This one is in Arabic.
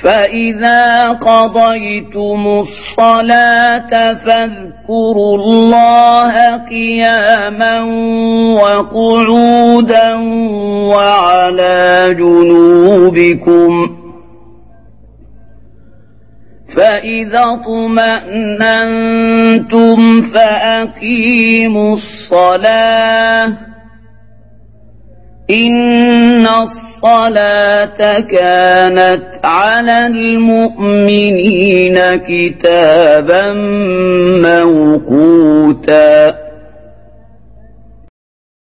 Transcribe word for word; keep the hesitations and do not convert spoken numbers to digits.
فإذا قضيتم الصلاة فاذكروا الله قياما وقعودا وعلى جنوبكم فإذا اطمأننتم فأقيموا الصلاة إن الصلاة كانت على المؤمنين كتابا موقوتا